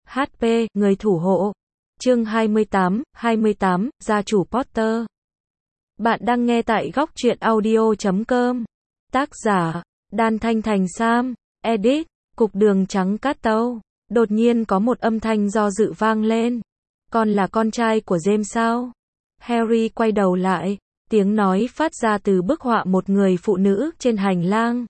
HP, người thủ hộ. Chương 28, gia chủ Potter. Bạn đang nghe tại góc truyện audio.com. Tác giả, Đan Thanh Thành Sam. Edit, Cục Đường Trắng Cát Tâu. Đột nhiên có một âm thanh do dự vang lên. Con là con trai của James sao? Harry quay đầu lại. Tiếng nói phát ra từ bức họa một người phụ nữ trên hành lang.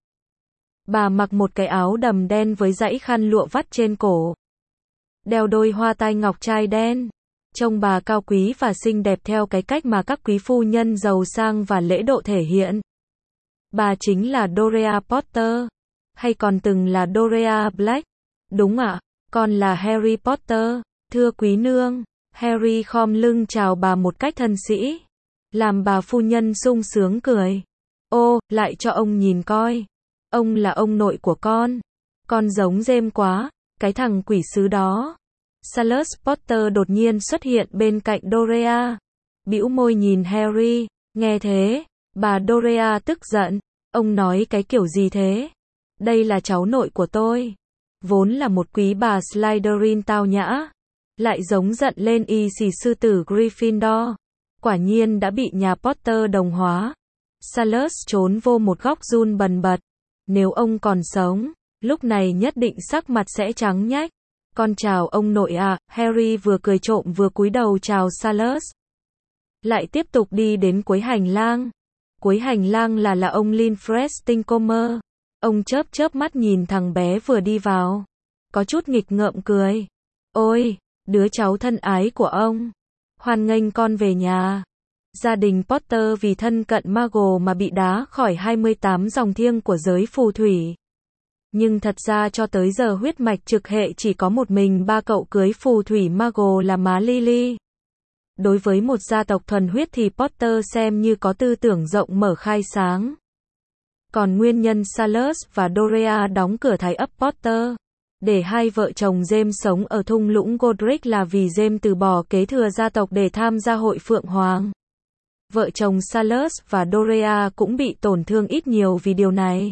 Bà mặc một cái áo đầm đen với dãy khăn lụa vắt trên cổ. Đeo đôi hoa tai ngọc trai đen. Trông bà cao quý và xinh đẹp theo cái cách mà các quý phu nhân giàu sang và lễ độ thể hiện. Bà chính là Dorea Potter. Hay còn từng là Dorea Black. Đúng ạ, con là Harry Potter. Thưa quý nương. Harry khom lưng chào bà một cách thân sĩ. Làm bà phu nhân sung sướng cười. Ô, lại cho ông nhìn coi. Ông là ông nội của con. Con giống James quá, cái thằng quỷ sứ đó. Salus Potter đột nhiên xuất hiện bên cạnh Dorea. Bĩu môi nhìn Harry. Nghe thế, bà Dorea tức giận. Ông nói cái kiểu gì thế? Đây là cháu nội của tôi. Vốn là một quý bà Slytherin tao nhã. Lại giống giận lên y xì sư tử Gryffindor. Quả nhiên đã bị nhà Potter đồng hóa. Salus trốn vô một góc run bần bật. Nếu ông còn sống, lúc này nhất định sắc mặt sẽ trắng nhách. Con chào ông nội à, Harry vừa cười trộm vừa cúi đầu chào Salus. Lại tiếp tục đi đến cuối hành lang. Cuối hành lang là ông Linfred Stincomer. Ông chớp mắt nhìn thằng bé vừa đi vào. Có chút nghịch ngợm cười. Ôi, đứa cháu thân ái của ông. Hoan nghênh con về nhà. Gia đình Potter vì thân cận Muggle mà bị đá khỏi 28 dòng thiêng của giới phù thủy. Nhưng thật ra cho tới giờ huyết mạch trực hệ chỉ có một mình ba cậu cưới phù thủy Muggle là má Lily. Đối với một gia tộc thuần huyết thì Potter xem như có tư tưởng rộng mở khai sáng. Còn nguyên nhân Salus và Dorea đóng cửa thái ấp Potter để hai vợ chồng James sống ở thung lũng Godric là vì James từ bỏ kế thừa gia tộc để tham gia hội Phượng Hoàng. Vợ chồng Salus và Dorea cũng bị tổn thương ít nhiều vì điều này.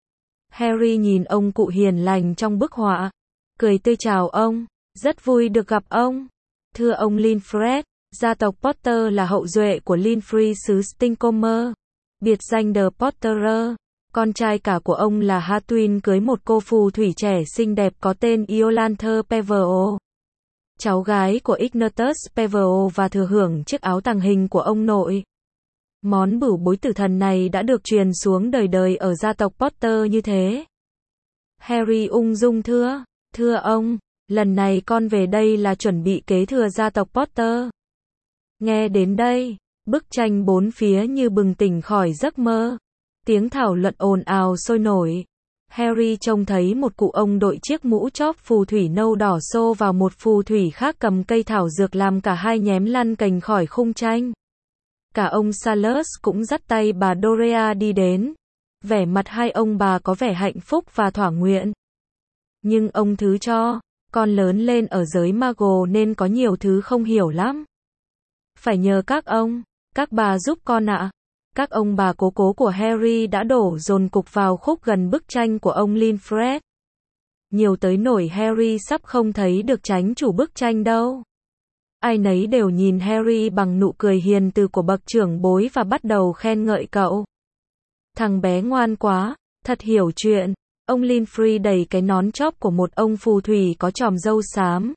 Harry nhìn ông cụ hiền lành trong bức họa, cười tươi chào ông, rất vui được gặp ông. Thưa ông Linfred, gia tộc Potter là hậu duệ của Linfrey xứ Stincomer, biệt danh The Potterer. Con trai cả của ông là Hatwin cưới một cô phù thủy trẻ xinh đẹp có tên Iolanthe Peverell, cháu gái của Ignatius Peverell và thừa hưởng chiếc áo tàng hình của ông nội. Món bửu bối tử thần này đã được truyền xuống đời đời ở gia tộc Potter như thế. Harry ung dung thưa ông, lần này con về đây là chuẩn bị kế thừa gia tộc Potter. Nghe đến đây, bức tranh bốn phía như bừng tỉnh khỏi giấc mơ. Tiếng thảo luận ồn ào sôi nổi. Harry trông thấy một cụ ông đội chiếc mũ chóp phù thủy nâu đỏ xô vào một phù thủy khác cầm cây thảo dược làm cả hai nhém lăn cành khỏi khung tranh. Cả ông Salus cũng dắt tay bà Dorea đi đến. Vẻ mặt hai ông bà có vẻ hạnh phúc và thỏa nguyện. Nhưng ông thứ cho, con lớn lên ở giới Muggle nên có nhiều thứ không hiểu lắm. Phải nhờ các bà giúp con ạ. Các ông bà cố cố của Harry đã đổ dồn cục vào khúc gần bức tranh của ông Linfred. Nhiều tới nỗi Harry sắp không thấy được tránh chủ bức tranh đâu. Ai nấy đều nhìn Harry bằng nụ cười hiền từ của bậc trưởng bối và bắt đầu khen ngợi cậu. Thằng bé ngoan quá, thật hiểu chuyện. Ông Linfrey đẩy cái nón chóp của một ông phù thủy có chòm râu xám.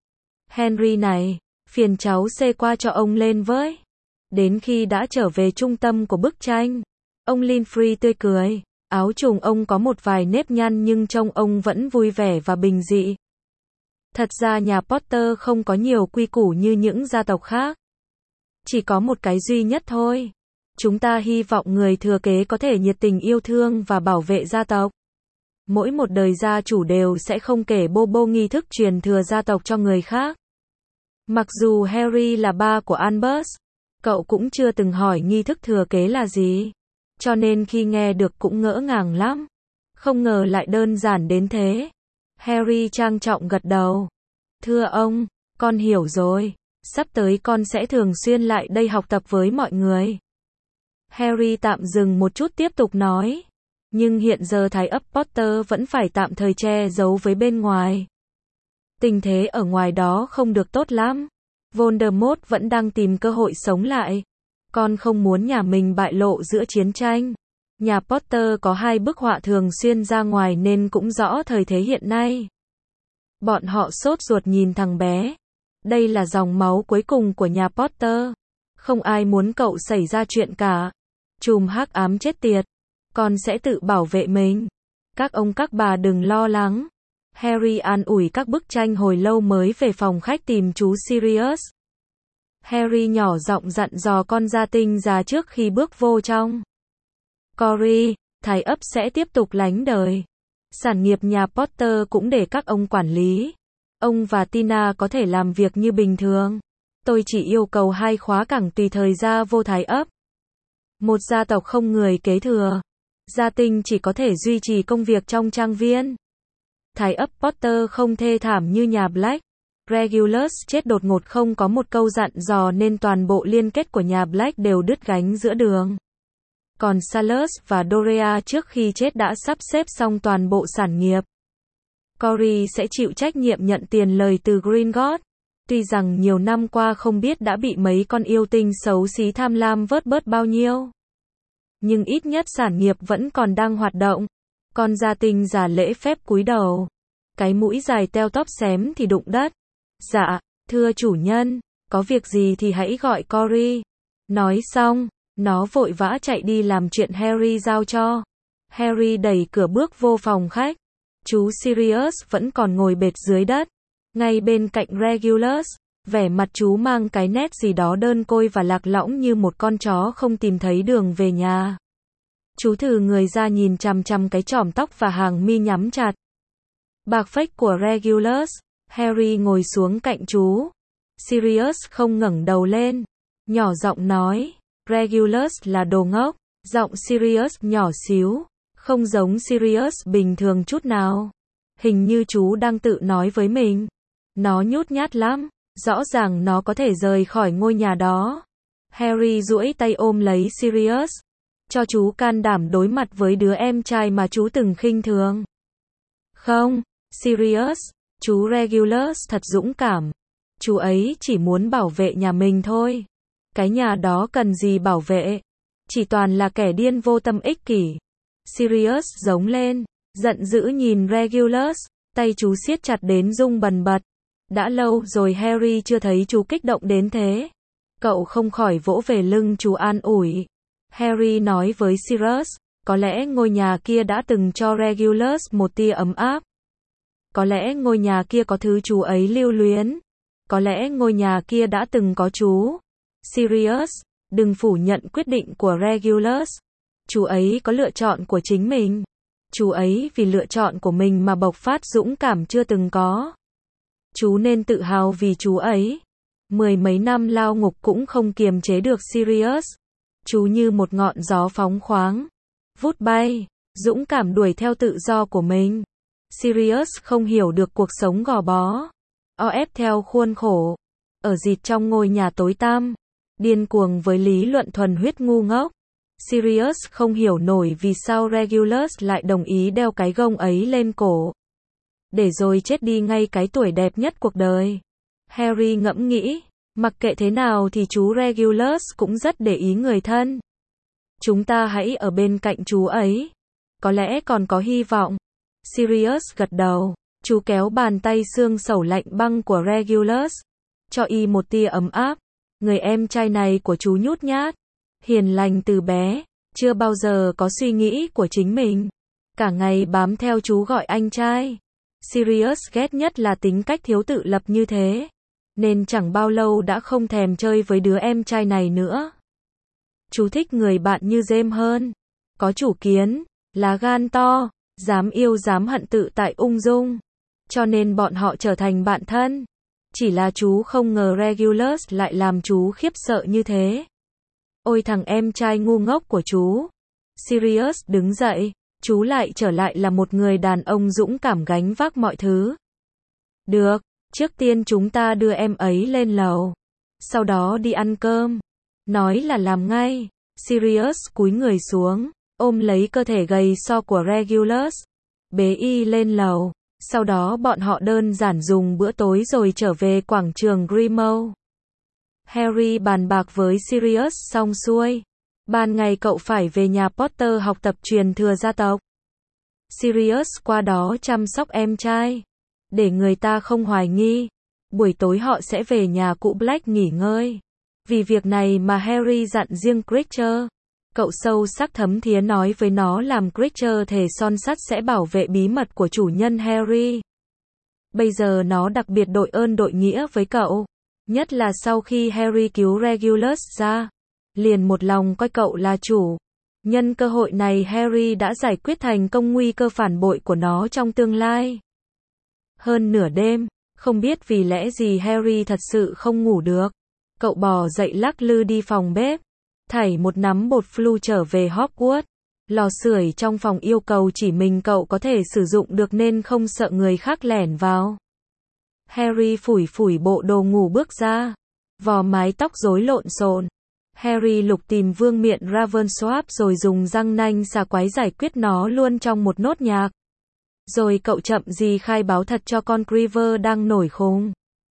Henry này, phiền cháu xê qua cho ông lên với. Đến khi đã trở về trung tâm của bức tranh, ông Linfrey tươi cười. Áo trùng ông có một vài nếp nhăn nhưng trông ông vẫn vui vẻ và bình dị. Thật ra nhà Potter không có nhiều quy củ như những gia tộc khác. Chỉ có một cái duy nhất thôi. Chúng ta hy vọng người thừa kế có thể nhiệt tình yêu thương và bảo vệ gia tộc. Mỗi một đời gia chủ đều sẽ không kể bô nghi thức truyền thừa gia tộc cho người khác. Mặc dù Harry là ba của Albus, cậu cũng chưa từng hỏi nghi thức thừa kế là gì. Cho nên khi nghe được cũng ngỡ ngàng lắm. Không ngờ lại đơn giản đến thế. Harry trang trọng gật đầu. Thưa ông, con hiểu rồi. Sắp tới con sẽ thường xuyên lại đây học tập với mọi người. Harry tạm dừng một chút tiếp tục nói. Nhưng hiện giờ thái ấp Potter vẫn phải tạm thời che giấu với bên ngoài. Tình thế ở ngoài đó không được tốt lắm. Voldemort vẫn đang tìm cơ hội sống lại. Con không muốn nhà mình bại lộ giữa chiến tranh. Nhà Potter có 2 bức họa thường xuyên ra ngoài nên cũng rõ thời thế hiện nay. Bọn họ sốt ruột nhìn thằng bé. Đây là dòng máu cuối cùng của nhà Potter. Không ai muốn cậu xảy ra chuyện cả. Chùm hắc ám chết tiệt. Con sẽ tự bảo vệ mình. Các ông các bà đừng lo lắng. Harry an ủi các bức tranh hồi lâu mới về phòng khách tìm chú Sirius. Harry nhỏ giọng dặn dò con gia tinh già trước khi bước vô trong. Corey, thái ấp sẽ tiếp tục lánh đời. Sản nghiệp nhà Potter cũng để các ông quản lý. Ông và Tina có thể làm việc như bình thường. Tôi chỉ yêu cầu 2 khóa cẳng tùy thời ra vô thái ấp. Một gia tộc không người kế thừa. Gia tinh chỉ có thể duy trì công việc trong trang viên. Thái ấp Potter không thê thảm như nhà Black. Regulus chết đột ngột không có một câu dặn dò nên toàn bộ liên kết của nhà Black đều đứt gánh giữa đường. Còn Salus và Dorea trước khi chết đã sắp xếp xong toàn bộ sản nghiệp. Corey sẽ chịu trách nhiệm nhận tiền lời từ Gringotts. Tuy rằng nhiều năm qua không biết đã bị mấy con yêu tinh xấu xí tham lam vớt bớt bao nhiêu. Nhưng ít nhất sản nghiệp vẫn còn đang hoạt động. Con gia tinh già lễ phép cúi đầu. Cái mũi dài teo tóp xém thì đụng đất. Dạ, thưa chủ nhân, có việc gì thì hãy gọi Corey. Nói xong, nó vội vã chạy đi làm chuyện Harry giao cho. Harry đẩy cửa bước vô phòng khách. Chú Sirius vẫn còn ngồi bệt dưới đất. Ngay bên cạnh Regulus, vẻ mặt chú mang cái nét gì đó đơn côi và lạc lõng như một con chó không tìm thấy đường về nhà. Chú thừ người ra nhìn chằm chằm cái chòm tóc và hàng mi nhắm chặt. Bạc phách của Regulus. Harry ngồi xuống cạnh chú. Sirius không ngẩng đầu lên. Nhỏ giọng nói. Regulus là đồ ngốc. Giọng Sirius nhỏ xíu. Không giống Sirius bình thường chút nào. Hình như chú đang tự nói với mình. Nó nhút nhát lắm. Rõ ràng nó có thể rời khỏi ngôi nhà đó. Harry duỗi tay ôm lấy Sirius. Cho chú can đảm đối mặt với đứa em trai mà chú từng khinh thường. Không, Sirius, chú Regulus thật dũng cảm. Chú ấy chỉ muốn bảo vệ nhà mình thôi. Cái nhà đó cần gì bảo vệ? Chỉ toàn là kẻ điên vô tâm ích kỷ. Sirius giống lên, giận dữ nhìn Regulus, tay chú siết chặt đến rung bần bật. Đã lâu rồi Harry chưa thấy chú kích động đến thế. Cậu không khỏi vỗ về lưng chú an ủi. Harry nói với Sirius, có lẽ ngôi nhà kia đã từng cho Regulus một tia ấm áp. Có lẽ ngôi nhà kia có thứ chú ấy lưu luyến. Có lẽ ngôi nhà kia đã từng có chú. Sirius, đừng phủ nhận quyết định của Regulus. Chú ấy có lựa chọn của chính mình. Chú ấy vì lựa chọn của mình mà bộc phát dũng cảm chưa từng có. Chú nên tự hào vì chú ấy. 10 mấy năm lao ngục cũng không kiềm chế được Sirius. Chú như một ngọn gió phóng khoáng. Vút bay, dũng cảm đuổi theo tự do của mình. Sirius không hiểu được cuộc sống gò bó. O ép theo khuôn khổ. Ở dịt trong ngôi nhà tối tăm. Điên cuồng với lý luận thuần huyết ngu ngốc. Sirius không hiểu nổi vì sao Regulus lại đồng ý đeo cái gông ấy lên cổ. Để rồi chết đi ngay cái tuổi đẹp nhất cuộc đời. Harry ngẫm nghĩ, mặc kệ thế nào thì chú Regulus cũng rất để ý người thân. Chúng ta hãy ở bên cạnh chú ấy. Có lẽ còn có hy vọng. Sirius gật đầu. Chú kéo bàn tay xương sẩu lạnh băng của Regulus. Cho y một tia ấm áp. Người em trai này của chú nhút nhát. Hiền lành từ bé. Chưa bao giờ có suy nghĩ của chính mình. Cả ngày bám theo chú gọi anh trai. Sirius ghét nhất là tính cách thiếu tự lập như thế. Nên chẳng bao lâu đã không thèm chơi với đứa em trai này nữa. Chú thích người bạn như James hơn. Có chủ kiến, lá gan to, dám yêu dám hận tự tại ung dung. Cho nên bọn họ trở thành bạn thân. Chỉ là chú không ngờ Regulus lại làm chú khiếp sợ như thế. Ôi thằng em trai ngu ngốc của chú. Sirius đứng dậy. Chú lại trở lại là một người đàn ông dũng cảm gánh vác mọi thứ. Được, trước tiên chúng ta đưa em ấy lên lầu. Sau đó đi ăn cơm. Nói là làm ngay. Sirius cúi người xuống, ôm lấy cơ thể gầy so của Regulus. Bế y lên lầu. Sau đó bọn họ đơn giản dùng bữa tối rồi trở về quảng trường Grimmauld. Harry bàn bạc với Sirius xong xuôi. Ban ngày cậu phải về nhà Potter học tập truyền thừa gia tộc. Sirius qua đó chăm sóc em trai, để người ta không hoài nghi. Buổi tối họ sẽ về nhà cụ Black nghỉ ngơi. Vì việc này mà Harry dặn riêng Creature. Cậu sâu sắc thấm thía nói với nó làm Creature thề son sắt sẽ bảo vệ bí mật của chủ nhân Harry. Bây giờ nó đặc biệt đội ơn đội nghĩa với cậu. Nhất là sau khi Harry cứu Regulus ra. Liền một lòng coi cậu là chủ. Nhân cơ hội này Harry đã giải quyết thành công nguy cơ phản bội của nó trong tương lai. Hơn nửa đêm, không biết vì lẽ gì Harry thật sự không ngủ được. Cậu bò dậy lắc lư đi phòng bếp, thảy một nắm bột flu trở về Hogwarts. Lò sưởi trong phòng yêu cầu chỉ mình cậu có thể sử dụng được nên không sợ người khác lẻn vào. Harry phủi phủi bộ đồ ngủ bước ra, vò mái tóc rối lộn xộn. Harry lục tìm vương miện Ravensworth rồi dùng răng nanh xà quái giải quyết nó luôn trong một nốt nhạc. Rồi cậu chậm gì khai báo thật cho con Creeper đang nổi khùng.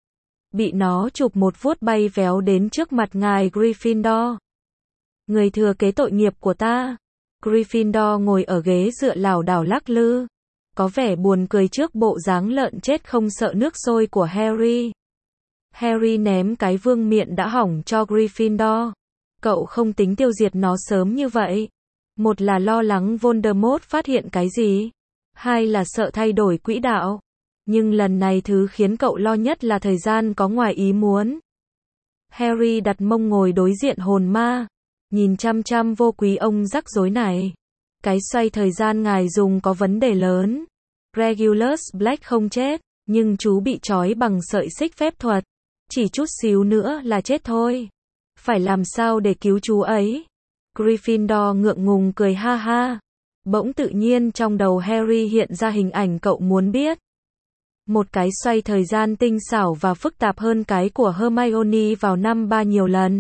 Bị nó chụp một vuốt bay véo đến trước mặt ngài Gryffindor. Người thừa kế tội nghiệp của ta. Gryffindor ngồi ở ghế dựa lảo đảo lắc lư, có vẻ buồn cười trước bộ dáng lợn chết không sợ nước sôi của Harry. Harry ném cái vương miện đã hỏng cho Gryffindor. Cậu không tính tiêu diệt nó sớm như vậy. Một là lo lắng Voldemort phát hiện cái gì. Hai là sợ thay đổi quỹ đạo. Nhưng lần này thứ khiến cậu lo nhất là thời gian có ngoài ý muốn. Harry đặt mông ngồi đối diện hồn ma, nhìn chăm chăm vô quý ông rắc rối này. Cái xoay thời gian ngài dùng có vấn đề lớn. Regulus Black không chết, nhưng chú bị trói bằng sợi xích phép thuật. Chỉ chút xíu nữa là chết thôi. Phải làm sao để cứu chú ấy? Gryffindor ngượng ngùng cười ha ha. Bỗng tự nhiên trong đầu Harry hiện ra hình ảnh cậu muốn biết. Một cái xoay thời gian tinh xảo và phức tạp hơn cái của Hermione vào năm 3 nhiều lần.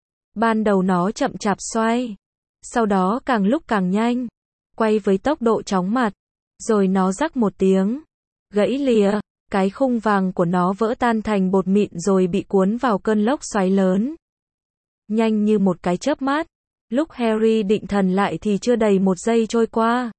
Ban đầu nó chậm chạp xoay, sau đó càng lúc càng nhanh, quay với tốc độ chóng mặt, rồi nó rắc một tiếng, gãy lìa, cái khung vàng của nó vỡ tan thành bột mịn rồi bị cuốn vào cơn lốc xoáy lớn. Nhanh như một cái chớp mắt, lúc Harry định thần lại thì chưa đầy một giây trôi qua.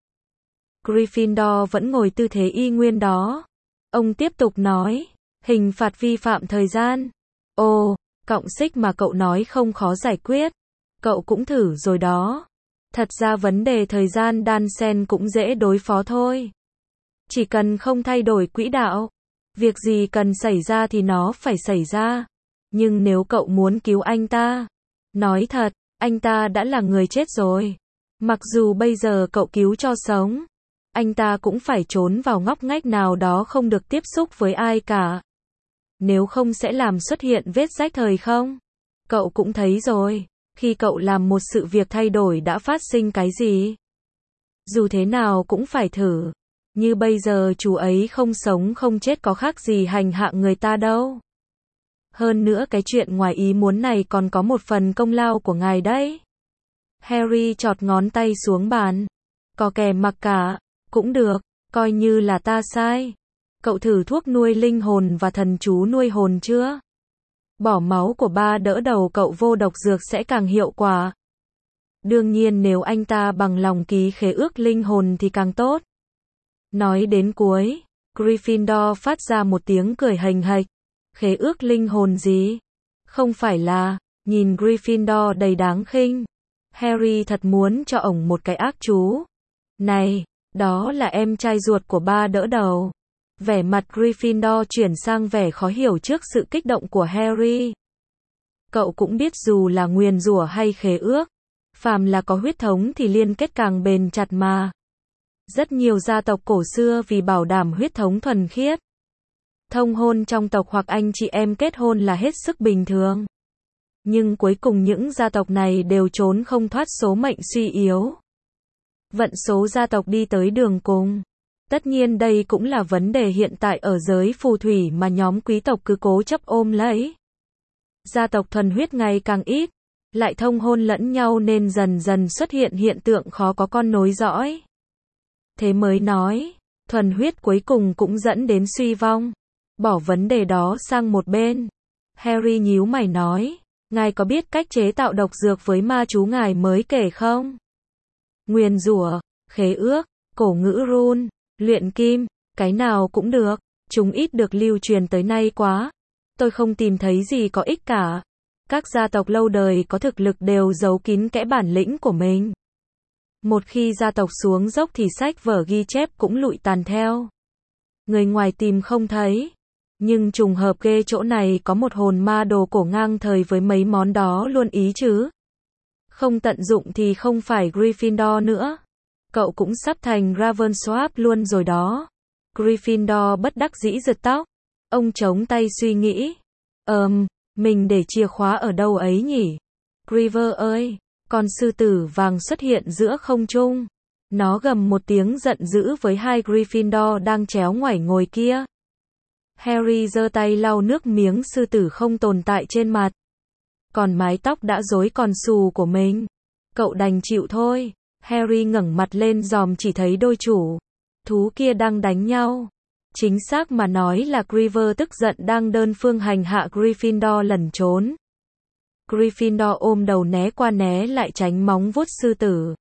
Gryffindor vẫn ngồi tư thế y nguyên đó. Ông tiếp tục nói, hình phạt vi phạm thời gian. Ồ, cộng xích mà cậu nói không khó giải quyết. Cậu cũng thử rồi đó. Thật ra vấn đề thời gian đan xen cũng dễ đối phó thôi. Chỉ cần không thay đổi quỹ đạo. Việc gì cần xảy ra thì nó phải xảy ra. Nhưng nếu cậu muốn cứu anh ta, nói thật, anh ta đã là người chết rồi. Mặc dù bây giờ cậu cứu cho sống, anh ta cũng phải trốn vào ngóc ngách nào đó không được tiếp xúc với ai cả. Nếu không sẽ làm xuất hiện vết rách thời không? Cậu cũng thấy rồi, khi cậu làm một sự việc thay đổi đã phát sinh cái gì? Dù thế nào cũng phải thử. Như bây giờ chú ấy không sống không chết có khác gì hành hạ người ta đâu. Hơn nữa cái chuyện ngoài ý muốn này còn có một phần công lao của ngài đấy. Harry chọt ngón tay xuống bàn. Có kẻ mặc cả. Cũng được, coi như là ta sai. Cậu thử thuốc nuôi linh hồn và thần chú nuôi hồn chưa? Bỏ máu của ba đỡ đầu cậu vô độc dược sẽ càng hiệu quả. Đương nhiên nếu anh ta bằng lòng ký khế ước linh hồn thì càng tốt. Nói đến cuối, Gryffindor phát ra một tiếng cười hềnh hệch. Khế ước linh hồn gì? Không phải là, nhìn Gryffindor đầy đáng khinh. Harry thật muốn cho ổng một cái ác chú. Này, đó là em trai ruột của ba đỡ đầu. Vẻ mặt Gryffindor chuyển sang vẻ khó hiểu trước sự kích động của Harry. Cậu cũng biết dù là nguyền rủa hay khế ước, phàm là có huyết thống thì liên kết càng bền chặt mà. Rất nhiều gia tộc cổ xưa vì bảo đảm huyết thống thuần khiết, thông hôn trong tộc hoặc anh chị em kết hôn là hết sức bình thường. Nhưng cuối cùng những gia tộc này đều trốn không thoát số mệnh suy yếu. Vận số gia tộc đi tới đường cùng. Tất nhiên đây cũng là vấn đề hiện tại ở giới phù thủy mà nhóm quý tộc cứ cố chấp ôm lấy. Gia tộc thuần huyết ngày càng ít, lại thông hôn lẫn nhau nên dần dần xuất hiện hiện tượng khó có con nối dõi. Thế mới nói, Thuần huyết cuối cùng cũng dẫn đến suy vong. Bỏ vấn đề đó sang một bên. Harry nhíu mày nói, ngài có biết cách chế tạo độc dược với ma chú ngài mới kể không? Nguyền rủa, khế ước, cổ ngữ rune, luyện kim, cái nào cũng được, chúng ít được lưu truyền tới nay quá. Tôi không tìm thấy gì có ích cả. Các gia tộc lâu đời có thực lực đều giấu kín kẽ bản lĩnh của mình. Một khi gia tộc xuống dốc thì sách vở ghi chép cũng lụi tàn theo. Người ngoài tìm không thấy. Nhưng trùng hợp ghê chỗ này có một hồn ma đồ cổ ngang thời với mấy món đó luôn ý chứ. Không tận dụng thì không phải Gryffindor nữa. Cậu cũng sắp thành Ravenclaw luôn rồi đó. Gryffindor bất đắc dĩ giật tóc. Ông chống tay suy nghĩ. Mình để chìa khóa ở đâu ấy nhỉ? Gryver ơi! Con sư tử vàng xuất hiện giữa không trung. Nó gầm một tiếng giận dữ với hai Gryffindor đang chéo ngoảy ngồi kia. Harry giơ tay lau nước miếng sư tử không tồn tại trên mặt. Còn mái tóc đã rối còn xù của mình. Cậu đành chịu thôi. Harry ngẩng mặt lên dòm chỉ thấy đôi chủ thú kia đang đánh nhau. Chính xác mà nói là Gryver tức giận đang đơn phương hành hạ Gryffindor lẩn trốn. Gryffindor ôm đầu né qua né lại tránh móng vuốt sư tử.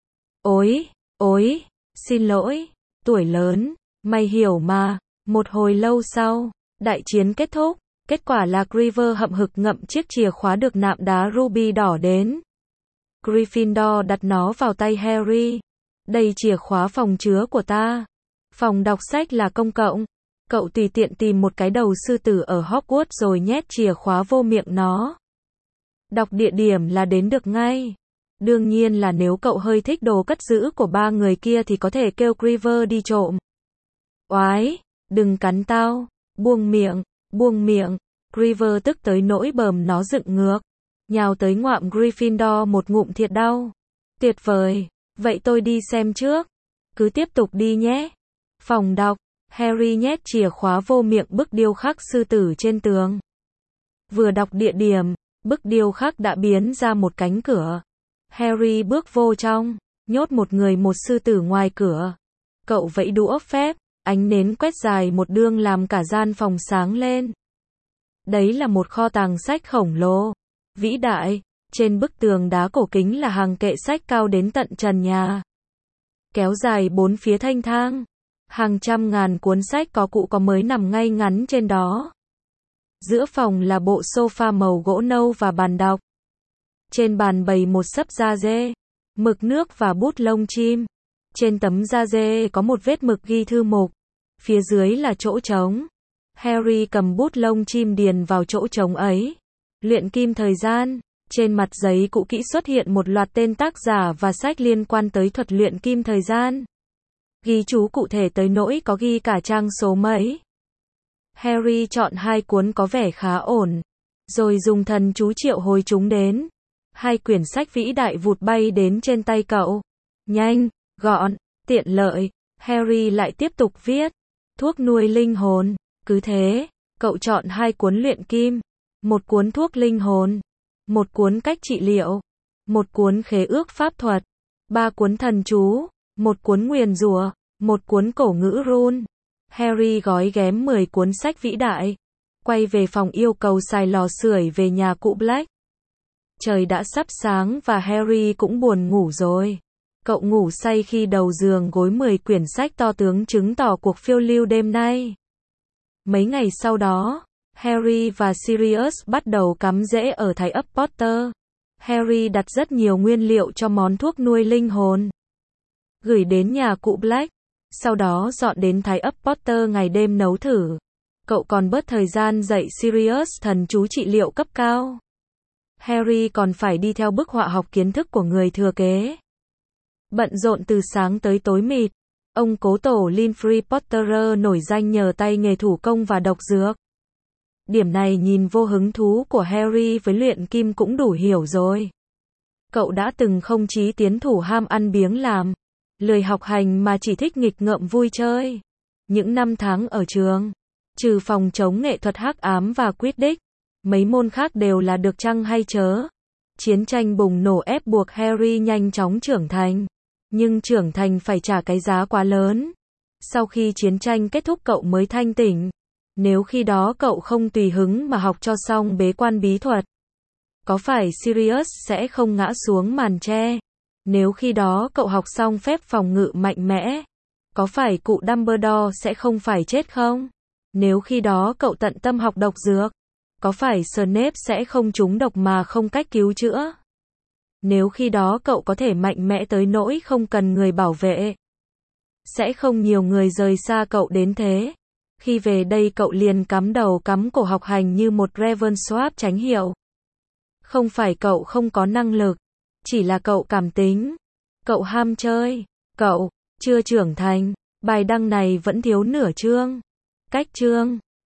Ối, xin lỗi, tuổi lớn, mày hiểu mà. Một hồi lâu sau, đại chiến kết thúc, kết quả là Gryver hậm hực ngậm chiếc chìa khóa được nạm đá ruby đỏ đến. Gryffindor đặt nó vào tay Harry. Đây chìa khóa phòng chứa của ta. Phòng đọc sách là công cộng. Cậu tùy tiện tìm một cái đầu sư tử ở Hogwarts rồi nhét chìa khóa vô miệng nó. Đọc địa điểm là đến được ngay. Đương nhiên là nếu cậu hơi thích đồ cất giữ của ba người kia thì có thể kêu Gryver đi trộm. Oái, đừng cắn tao, buông miệng. Gryver tức tới nỗi bờm nó dựng ngược. Nhào tới ngoạm Gryffindor một ngụm thiệt đau. Tuyệt vời, vậy tôi đi xem trước. Cứ tiếp tục đi nhé. Phòng đọc, Harry nhét chìa khóa vô miệng bức điêu khắc sư tử trên tường. Vừa đọc địa điểm, bức điêu khắc đã biến ra một cánh cửa. Harry bước vô trong, nhốt một người một sư tử ngoài cửa. Cậu vẫy đũa phép, ánh nến quét dài một đường làm cả gian phòng sáng lên. Đấy là một kho tàng sách khổng lồ, vĩ đại. Trên bức tường đá cổ kính là hàng kệ sách cao đến tận trần nhà. Kéo dài bốn phía thanh thang. Hàng trăm ngàn cuốn sách có cũ có mới nằm ngay ngắn trên đó. Giữa phòng là bộ sofa màu gỗ nâu và bàn đọc. Trên bàn bày một xấp da dê, mực nước và bút lông chim. Trên tấm da dê có một vết mực ghi thư mục. Phía dưới là chỗ trống. Harry cầm bút lông chim điền vào chỗ trống ấy. Luyện kim thời gian. Trên mặt giấy cũ kỹ xuất hiện một loạt tên tác giả và sách liên quan tới thuật luyện kim thời gian. Ghi chú cụ thể tới nỗi có ghi cả trang số mấy. Harry chọn hai cuốn có vẻ khá ổn. Rồi dùng thần chú triệu hồi chúng đến. Hai quyển sách vĩ đại vụt bay đến trên tay cậu. Nhanh, gọn, tiện lợi. Harry lại tiếp tục viết. Thuốc nuôi linh hồn. Cứ thế, cậu chọn hai cuốn luyện kim. Một cuốn thuốc linh hồn. Một cuốn cách trị liệu. Một cuốn khế ước pháp thuật. Ba cuốn thần chú. Một cuốn nguyền rủa. Một cuốn cổ ngữ rune. Harry gói ghém 10 cuốn sách vĩ đại. Quay về phòng yêu cầu xài lò sưởi về nhà cụ Black. Trời đã sắp sáng và Harry cũng buồn ngủ rồi. Cậu ngủ say khi đầu giường gối 10 quyển sách to tướng chứng tỏ cuộc phiêu lưu đêm nay. Mấy ngày sau đó, Harry và Sirius bắt đầu cắm rễ ở Thái ấp Potter. Harry đặt rất nhiều nguyên liệu cho món thuốc nuôi linh hồn. Gửi đến nhà cụ Black. Sau đó dọn đến Thái ấp Potter ngày đêm nấu thử. Cậu còn bớt thời gian dạy Sirius thần chú trị liệu cấp cao. Harry còn phải đi theo bức họa học kiến thức của người thừa kế. Bận rộn từ sáng tới tối mịt. Ông cố tổ Linfrey Potterer nổi danh nhờ tay nghề thủ công và độc dược. Điểm này nhìn vô hứng thú của Harry với luyện kim cũng đủ hiểu rồi. Cậu đã từng không chí tiến thủ ham ăn biếng làm, lười học hành mà chỉ thích nghịch ngợm vui chơi. Những năm tháng ở trường, trừ phòng chống nghệ thuật hắc ám và Quidditch, mấy môn khác đều là được chăng hay chớ. Chiến tranh bùng nổ ép buộc Harry nhanh chóng trưởng thành. Nhưng trưởng thành phải trả cái giá quá lớn. Sau khi chiến tranh kết thúc cậu mới thanh tỉnh. Nếu khi đó cậu không tùy hứng mà học cho xong bế quan bí thuật, có phải Sirius sẽ không ngã xuống màn tre? Nếu khi đó cậu học xong phép phòng ngự mạnh mẽ, có phải cụ Dumbledore sẽ không phải chết không? Nếu khi đó cậu tận tâm học độc dược, có phải Snape sẽ không trúng độc mà không cách cứu chữa? Nếu khi đó cậu có thể mạnh mẽ tới nỗi không cần người bảo vệ, sẽ không nhiều người rời xa cậu đến thế. Khi về đây cậu liền cắm đầu cắm cổ học hành như một Ravensworth chánh hiệu. Không phải cậu không có năng lực, chỉ là cậu cảm tính, cậu ham chơi, cậu chưa trưởng thành. Bài đăng này vẫn thiếu nửa chương. Cách chương